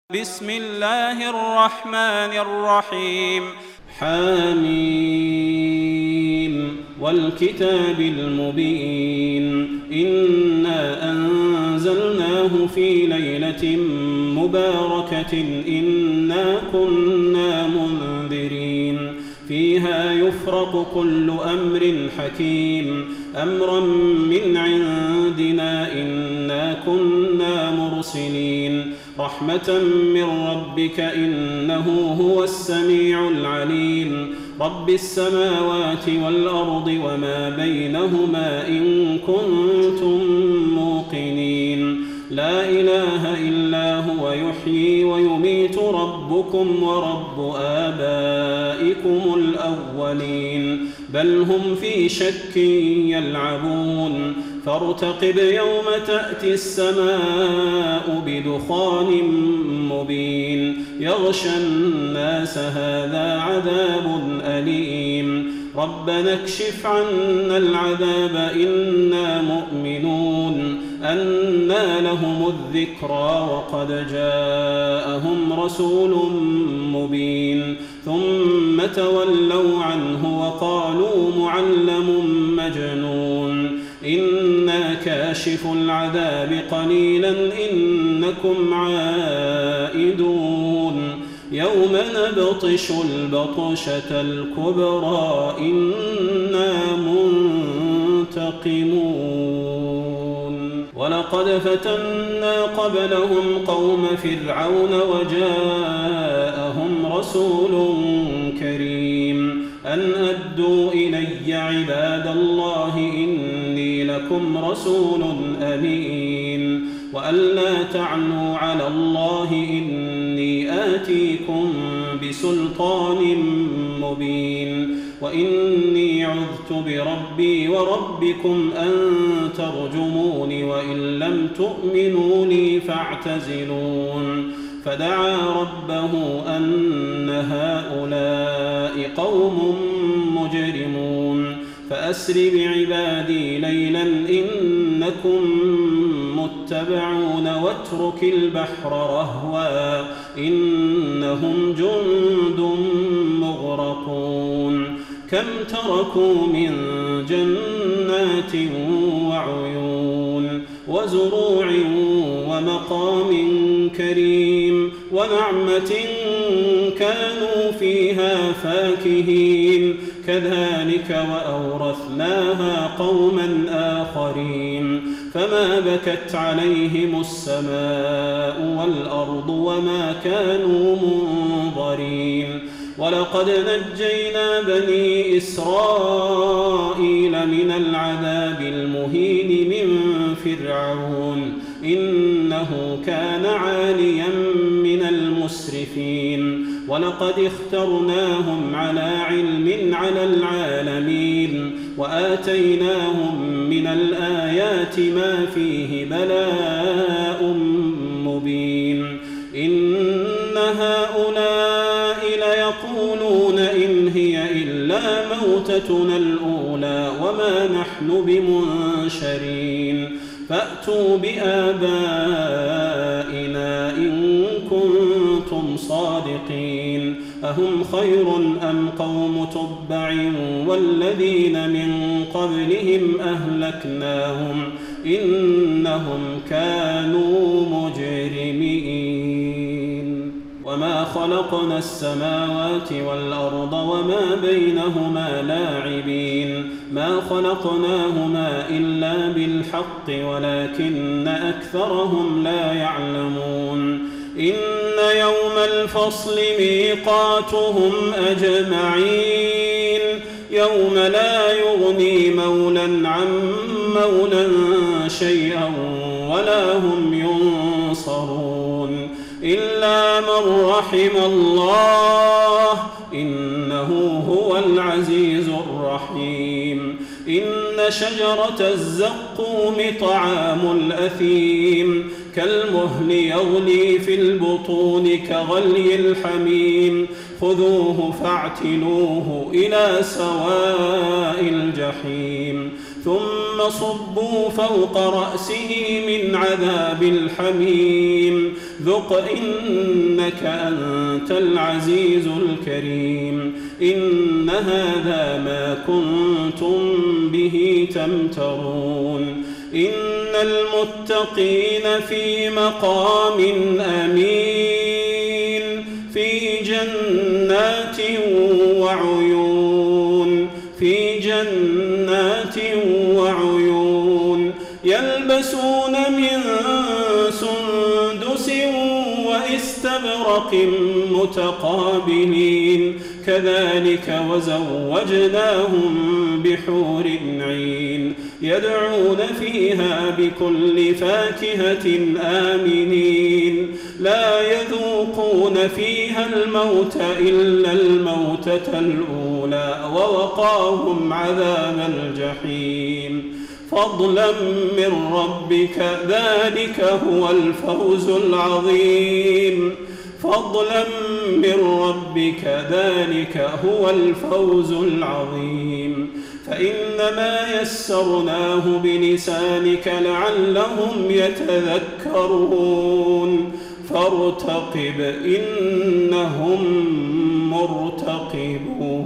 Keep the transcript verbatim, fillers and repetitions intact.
بسم الله الرحمن الرحيم. حميم والكتاب المبين إنا أنزلناه في ليلة مباركة إنا كنا منذرين فيها يفرق كل أمر حكيم أمرا من عندنا إنا كنا مرسلين رحمة من ربك إنه هو السميع العليم رب السماوات والأرض وما بينهما إن كنتم موقنين لا إله إلا هو يحيي ويميت ربكم ورب آبائكم الأولين بل هم في شك يلعبون فارتقب يوم تأتي السماء بدخان مبين يغشى الناس هذا عذاب أليم ربنا اكشف عنا العذاب إنا مؤمنون أنى لهم الذكرى وقد جاءهم رسول مبين ثم تولوا عنه وقالوا معلم مجنون إنا كاشف العذاب قليلا إنكم عائدون يوم نبطش البطشة الكبرى إنا منتقمون ولقد فتنا قبلهم قوم فرعون وجاءهم رسول كريم أن أدوا إلي عباد الله إني لكم رسول أمين وأن لا تعلوا على الله إني آتيكم بسلطان مبين وإني عذت بربي وربكم أن ترجمون وإن لم تؤمنوا لي فاعتزلون فدعا ربه أن هؤلاء قوم مجرمون فأسر بعبادي ليلا إنكم متبعون واترك البحر رهوا إنهم جند مغرقون كم تركوا من جنات وعيون وزروع ومقام كريم ونعمة كانوا فيها فاكهين كذلك وأورثناها قوما آخرين فما بكت عليهم السماء والأرض وما كانوا منظرين ولقد نجينا بني إسرائيل من العذاب المهين من فرعون إنه كان عاليا من المسرفين ولقد اخترناهم على علم على العالمين وآتيناهم من الآيات ما فيه بلاء مبين إن هؤلاء ليقولون إن هي إلا موتتنا الأولى وما نحن بمنشرين فأتوا بآبائنا إن كنتم صادقين أهم خير أم قوم تبع والذين من قبلهم أهلكناهم إنهم كانوا مجرمين وما خلقنا السماوات والأرض وما بينهما لاعبين ما خلقناهما إلا بالحق ولكن أكثرهم لا يعلمون إن يوم الفصل ميقاتهم أجمعين يوم لا يغني مولا عن مولا شيئا ولا هم ينصرون إلا من رحم الله إنه هو العزيز الرحيم إن شجرة الزقوم طعام الأثيم كالمهل يغلي في البطون كغلي الحميم خذوه فاعتلوه إلى سواء الجحيم ثم صبوا فوق رأسه من عذاب الحميم ذق إنك أنت العزيز الكريم إن هذا ما كنتم به تمترون إن المتقين في مقام أمين في جنات وعيون في جنات وعيون يلبسون من سندس واستبرق متقابلين كذلك وزوجناهم بحور عين يدعون فيها بكل فاكهة آمنين لا يذوقون فيها الموت إلا الموتة الأولى ووقاهم عذاب الجحيم فضلا من ربك ذلك هو الفوز العظيم فضلا من ربك ذلك هو الفوز العظيم فإنما يسرناه بلسانك لعلهم يتذكرون فارتقب إنهم مرتقبون.